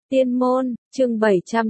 Tiên môn, chương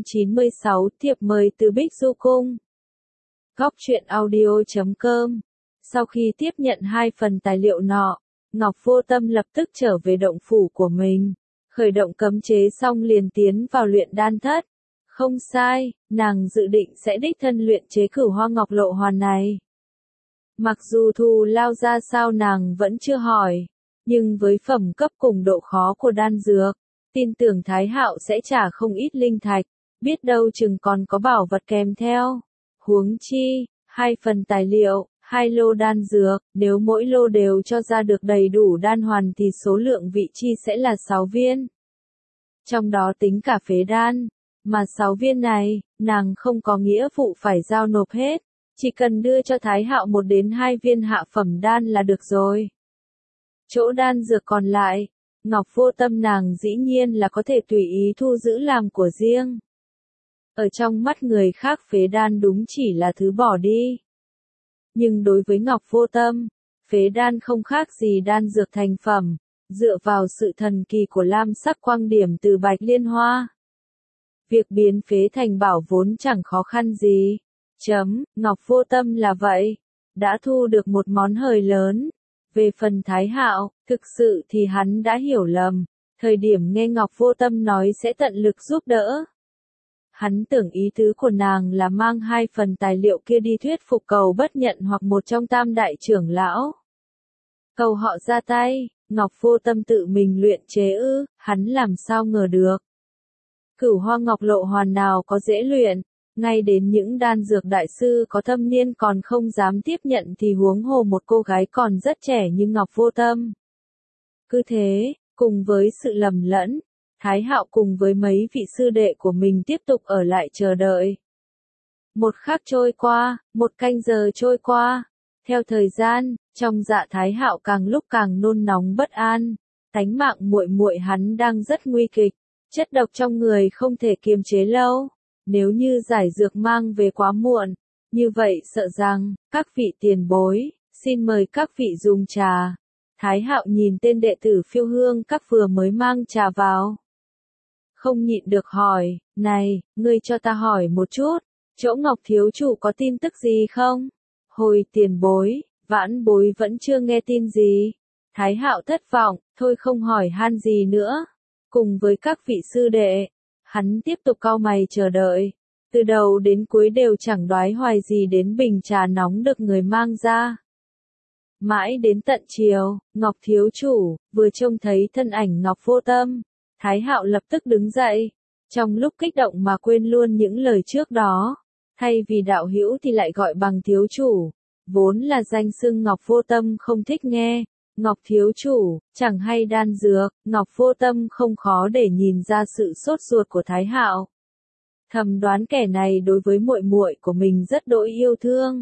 796, thiệp mời từ Bích Du Cung. Góc truyện audio.com. Sau khi tiếp nhận 2 phần tài liệu nọ, Ngọc Vô Tâm lập tức trở về động phủ của mình, khởi động cấm chế xong liền tiến vào luyện đan thất. Không sai, nàng dự định sẽ đích thân luyện chế Cửu Hoa Ngọc Lộ Hoàn này. Mặc dù thù lao ra sao nàng vẫn chưa hỏi, nhưng với phẩm cấp cùng độ khó của đan dược, tin tưởng Thái Hạo sẽ trả không ít linh thạch, biết đâu chừng còn có bảo vật kèm theo. Huống chi, 2 phần tài liệu, 2 lô đan dược, nếu mỗi lô đều cho ra được đầy đủ đan hoàn thì số lượng vị chi sẽ là 6 viên. Trong đó tính cả phế đan, mà 6 viên này, nàng không có nghĩa vụ phải giao nộp hết, chỉ cần đưa cho Thái Hạo 1 đến 2 viên hạ phẩm đan là được rồi. Chỗ đan dược còn lại, Ngọc Vô Tâm nàng dĩ nhiên là có thể tùy ý thu giữ làm của riêng. Ở trong mắt người khác phế đan đúng chỉ là thứ bỏ đi. Nhưng đối với Ngọc Vô Tâm, phế đan không khác gì đan dược thành phẩm, dựa vào sự thần kỳ của lam sắc quang điểm từ bạch liên hoa. Việc biến phế thành bảo vốn chẳng khó khăn gì. Ngọc Vô Tâm là vậy, đã thu được một món hời lớn. Về phần Thái Hạo, thực sự thì hắn đã hiểu lầm, thời điểm nghe Ngọc Vô Tâm nói sẽ tận lực giúp đỡ. Hắn tưởng ý tứ của nàng là mang 2 phần tài liệu kia đi thuyết phục Cầu Bất Nhận hoặc một trong tam đại trưởng lão. Cầu họ ra tay, Ngọc Vô Tâm tự mình luyện chế ư, hắn làm sao ngờ được. Cửu Hoa Ngọc Lộ Hoàn nào có dễ luyện, ngay đến những đan dược đại sư có thâm niên còn không dám tiếp nhận thì huống hồ một cô gái còn rất trẻ như Ngọc Vô Tâm. Cứ thế, cùng với sự lầm lẫn, Thái Hạo cùng với mấy vị sư đệ của mình tiếp tục ở lại chờ đợi. Một khắc trôi qua, 1 canh giờ trôi qua. Theo thời gian, trong dạ Thái Hạo càng lúc càng nôn nóng bất an, tánh mạng muội muội hắn đang rất nguy kịch, chất độc trong người không thể kiềm chế lâu. Nếu như giải dược mang về quá muộn, như vậy sợ rằng, các vị tiền bối, xin mời các vị dùng trà. Thái Hạo nhìn tên đệ tử Phiêu Hương Các vừa mới mang trà vào. Không nhịn được hỏi, này, ngươi cho ta hỏi một chút, chỗ Ngọc thiếu chủ có tin tức gì không? Hồi tiền bối, vãn bối vẫn chưa nghe tin gì. Thái Hạo thất vọng, thôi không hỏi han gì nữa. Cùng với các vị sư đệ, hắn tiếp tục cau mày chờ đợi, từ đầu đến cuối đều chẳng đoái hoài gì đến bình trà nóng được người mang ra. Mãi đến tận chiều, Ngọc thiếu chủ, vừa trông thấy thân ảnh Ngọc Vô Tâm, Thái Hạo lập tức đứng dậy, trong lúc kích động mà quên luôn những lời trước đó, thay vì đạo hữu thì lại gọi bằng thiếu chủ, vốn là danh xưng Ngọc Vô Tâm không thích nghe. Ngọc thiếu chủ, chẳng hay đan dược, Ngọc Vô Tâm không khó để nhìn ra sự sốt ruột của Thái Hạo. Thầm đoán kẻ này đối với muội muội của mình rất đỗi yêu thương.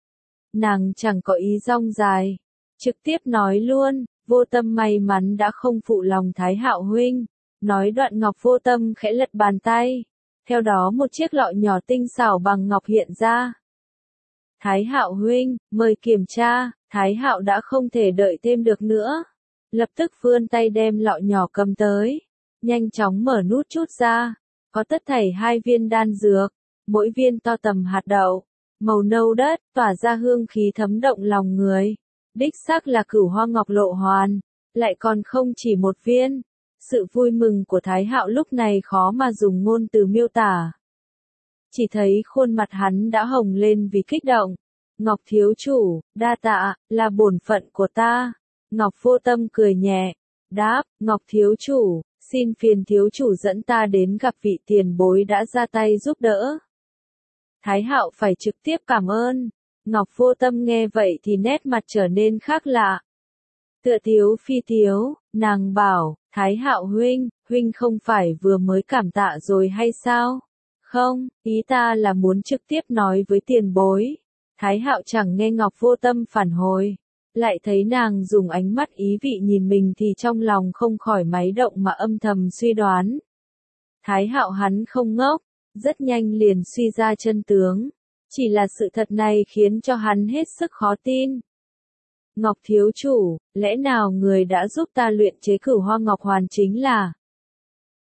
Nàng chẳng có ý rong dài, trực tiếp nói luôn, Vô Tâm may mắn đã không phụ lòng Thái Hạo huynh. Nói đoạn Ngọc Vô Tâm khẽ lật bàn tay, theo đó một chiếc lọ nhỏ tinh xảo bằng ngọc hiện ra. Thái Hạo huynh, mời kiểm tra. Thái Hạo đã không thể đợi thêm được nữa, lập tức vươn tay đem lọ nhỏ cầm tới, nhanh chóng mở nút chút ra, có tất thảy 2 viên đan dược, mỗi viên to tầm hạt đậu, màu nâu đất, tỏa ra hương khí thấm động lòng người. Đích xác là Cửu Hoa Ngọc Lộ Hoàn, lại còn không chỉ 1 viên. Sự vui mừng của Thái Hạo lúc này khó mà dùng ngôn từ miêu tả. Chỉ thấy khuôn mặt hắn đã hồng lên vì kích động. Ngọc thiếu chủ, đa tạ, là bổn phận của ta. Ngọc Vô Tâm cười nhẹ, đáp, Ngọc thiếu chủ, xin phiền thiếu chủ dẫn ta đến gặp vị tiền bối đã ra tay giúp đỡ. Thái Hạo phải trực tiếp cảm ơn. Ngọc Vô Tâm nghe vậy thì nét mặt trở nên khác lạ. Tựa thiếu phi thiếu, nàng bảo, Thái Hạo huynh, huynh không phải vừa mới cảm tạ rồi hay sao? Không, ý ta là muốn trực tiếp nói với tiền bối. Thái Hạo chẳng nghe Ngọc Vô Tâm phản hồi, lại thấy nàng dùng ánh mắt ý vị nhìn mình thì trong lòng không khỏi máy động mà âm thầm suy đoán. Thái Hạo hắn không ngốc, rất nhanh liền suy ra chân tướng, chỉ là sự thật này khiến cho hắn hết sức khó tin. Ngọc thiếu chủ, lẽ nào người đã giúp ta luyện chế Cửu Hoa Ngọc Hoàn chính là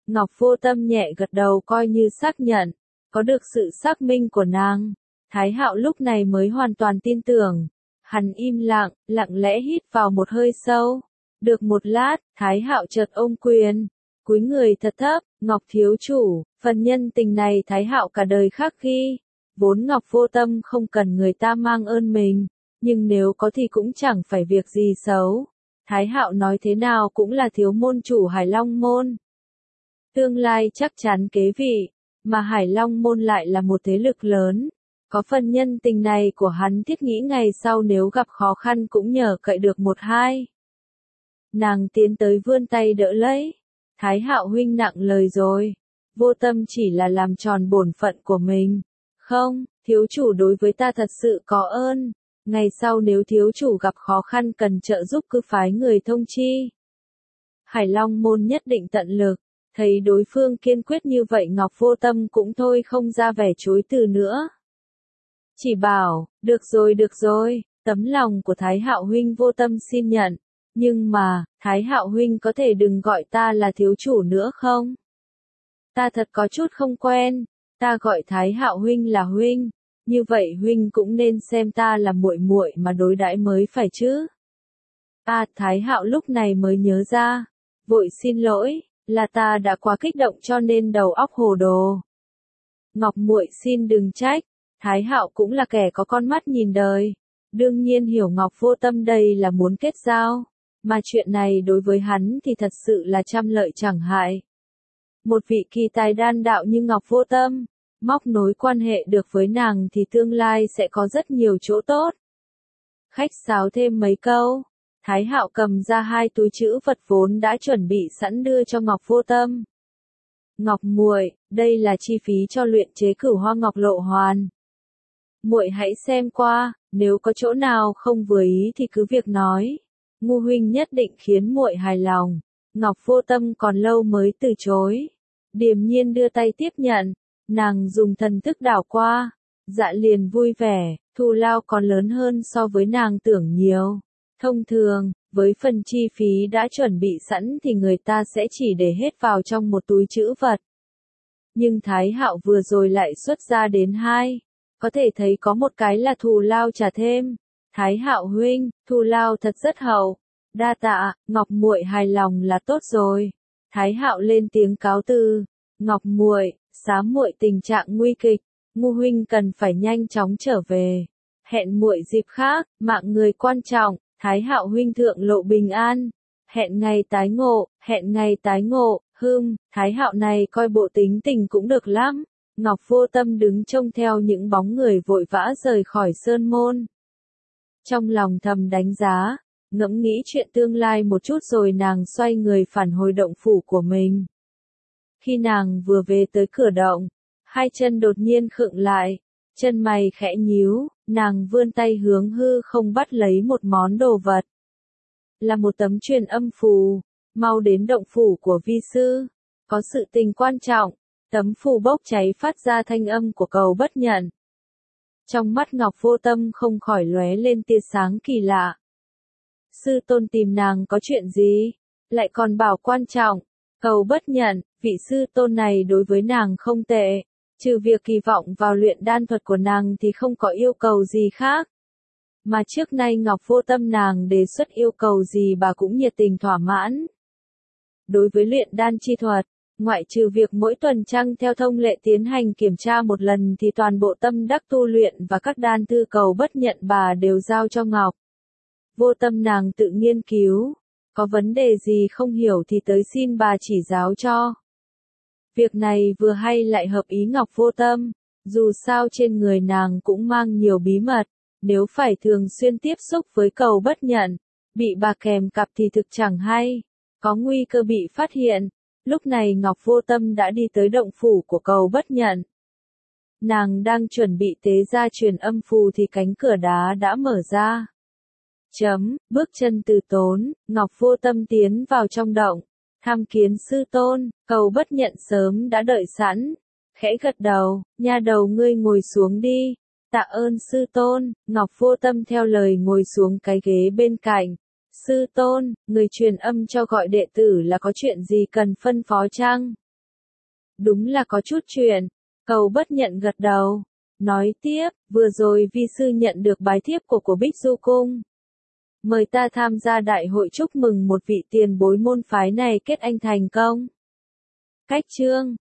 Ngọc Vô Tâm nhẹ gật đầu coi như xác nhận, có được sự xác minh của nàng. Thái Hạo lúc này mới hoàn toàn tin tưởng. Hắn im lặng, lặng lẽ hít vào một hơi sâu. Được một lát, Thái Hạo chợt ôm quyền, cúi người thật thấp, Ngọc thiếu chủ, phần nhân tình này Thái Hạo cả đời khắc ghi. Vốn Ngọc Vô Tâm không cần người ta mang ơn mình, nhưng nếu có thì cũng chẳng phải việc gì xấu. Thái Hạo nói thế nào cũng là thiếu môn chủ Hải Long môn. Tương lai chắc chắn kế vị, mà Hải Long môn lại là một thế lực lớn. Có phần nhân tình này của hắn thiết nghĩ ngày sau nếu gặp khó khăn cũng nhờ cậy được một hai. Nàng tiến tới vươn tay đỡ lấy. Thái Hạo huynh nặng lời rồi. Vô Tâm chỉ là làm tròn bổn phận của mình. Không, thiếu chủ đối với ta thật sự có ơn. Ngày sau nếu thiếu chủ gặp khó khăn cần trợ giúp cứ phái người thông chi. Hải Long môn nhất định tận lực. Thấy đối phương kiên quyết như vậy Ngọc Vô Tâm cũng thôi không ra vẻ chối từ nữa. Chỉ bảo, được rồi, tấm lòng của Thái Hạo huynh Vô Tâm xin nhận. Nhưng mà, Thái Hạo huynh có thể đừng gọi ta là thiếu chủ nữa không? Ta thật có chút không quen, ta gọi Thái Hạo huynh là huynh, như vậy huynh cũng nên xem ta là muội muội mà đối đãi mới phải chứ. Thái Hạo lúc này mới nhớ ra, vội xin lỗi, là ta đã quá kích động cho nên đầu óc hồ đồ. Ngọc muội xin đừng trách, Thái Hạo cũng là kẻ có con mắt nhìn đời, đương nhiên hiểu Ngọc Vô Tâm đây là muốn kết giao, mà chuyện này đối với hắn thì thật sự là trăm lợi chẳng hại. Một vị kỳ tài đan đạo như Ngọc Vô Tâm, móc nối quan hệ được với nàng thì tương lai sẽ có rất nhiều chỗ tốt. Khách sáo thêm mấy câu, Thái Hạo cầm ra 2 túi trữ vật vốn đã chuẩn bị sẵn đưa cho Ngọc Vô Tâm. Ngọc muội, đây là chi phí cho luyện chế Cửu Hoa Ngọc Lộ Hoàn. Muội hãy xem qua, nếu có chỗ nào không vừa ý thì cứ việc nói. Ngu huynh nhất định khiến muội hài lòng. Ngọc Vô Tâm còn lâu mới từ chối. Điềm nhiên đưa tay tiếp nhận, nàng dùng thần thức đảo qua, dạ liền vui vẻ, thù lao còn lớn hơn so với nàng tưởng nhiều. Thông thường, với phần chi phí đã chuẩn bị sẵn thì người ta sẽ chỉ để hết vào trong một túi trữ vật. Nhưng Thái Hạo vừa rồi lại xuất ra đến 2, có thể thấy có một cái là thù lao trả thêm. Thái Hạo huynh, thù lao thật rất hậu. Đa tạ, Ngọc muội hài lòng là tốt rồi. Thái Hạo lên tiếng cáo từ. Ngọc muội, xá muội tình trạng nguy kịch, Ngu huynh cần phải nhanh chóng trở về. Hẹn muội dịp khác, mạng người quan trọng, Thái Hạo huynh thượng lộ bình an. Hẹn ngày tái ngộ, Thái Hạo này coi bộ tính tình cũng được lắm. Ngọc Vô Tâm đứng trông theo những bóng người vội vã rời khỏi sơn môn. Trong lòng thầm đánh giá, ngẫm nghĩ chuyện tương lai một chút rồi nàng xoay người phản hồi động phủ của mình. Khi nàng vừa về tới cửa động, 2 chân đột nhiên khựng lại, chân mày khẽ nhíu, nàng vươn tay hướng hư không bắt lấy một món đồ vật. Là một tấm truyền âm phù, mau đến động phủ của vi sư, có sự tình quan trọng. Tấm phù bốc cháy phát ra thanh âm của Cầu Bất Nhận. Trong mắt Ngọc Vô Tâm không khỏi lóe lên tia sáng kỳ lạ. Sư tôn tìm nàng có chuyện gì? Lại còn bảo quan trọng. Cầu Bất Nhận, vị sư tôn này đối với nàng không tệ. Trừ việc kỳ vọng vào luyện đan thuật của nàng thì không có yêu cầu gì khác. Mà trước nay Ngọc Vô Tâm nàng đề xuất yêu cầu gì bà cũng nhiệt tình thỏa mãn. Đối với luyện đan chi thuật, ngoại trừ việc mỗi tuần trăng theo thông lệ tiến hành kiểm tra một lần thì toàn bộ tâm đắc tu luyện và các đan thư Cầu Bất Nhận bà đều giao cho Ngọc Vô Tâm nàng tự nghiên cứu, có vấn đề gì không hiểu thì tới xin bà chỉ giáo cho. Việc này vừa hay lại hợp ý Ngọc Vô Tâm, dù sao trên người nàng cũng mang nhiều bí mật, nếu phải thường xuyên tiếp xúc với Cầu Bất Nhận, bị bà kèm cặp thì thực chẳng hay, có nguy cơ bị phát hiện. Lúc này Ngọc Vô Tâm đã đi tới động phủ của Cầu Bất Nhận. Nàng đang chuẩn bị tế ra truyền âm phù thì cánh cửa đá đã mở ra. Bước chân từ tốn, Ngọc Vô Tâm tiến vào trong động. Tham kiến sư tôn, Cầu Bất Nhận sớm đã đợi sẵn. Khẽ gật đầu, nha đầu ngươi ngồi xuống đi. Tạ ơn sư tôn, Ngọc Vô Tâm theo lời ngồi xuống cái ghế bên cạnh. Sư tôn, người truyền âm cho gọi đệ tử là có chuyện gì cần phân phó chăng? Đúng là có chút chuyện. Cầu Bất Nhận gật đầu. Nói tiếp, vừa rồi vi sư nhận được bái thiếp của Bích Du Cung. Mời ta tham gia đại hội chúc mừng một vị tiền bối môn phái này kết anh thành công. Cách chương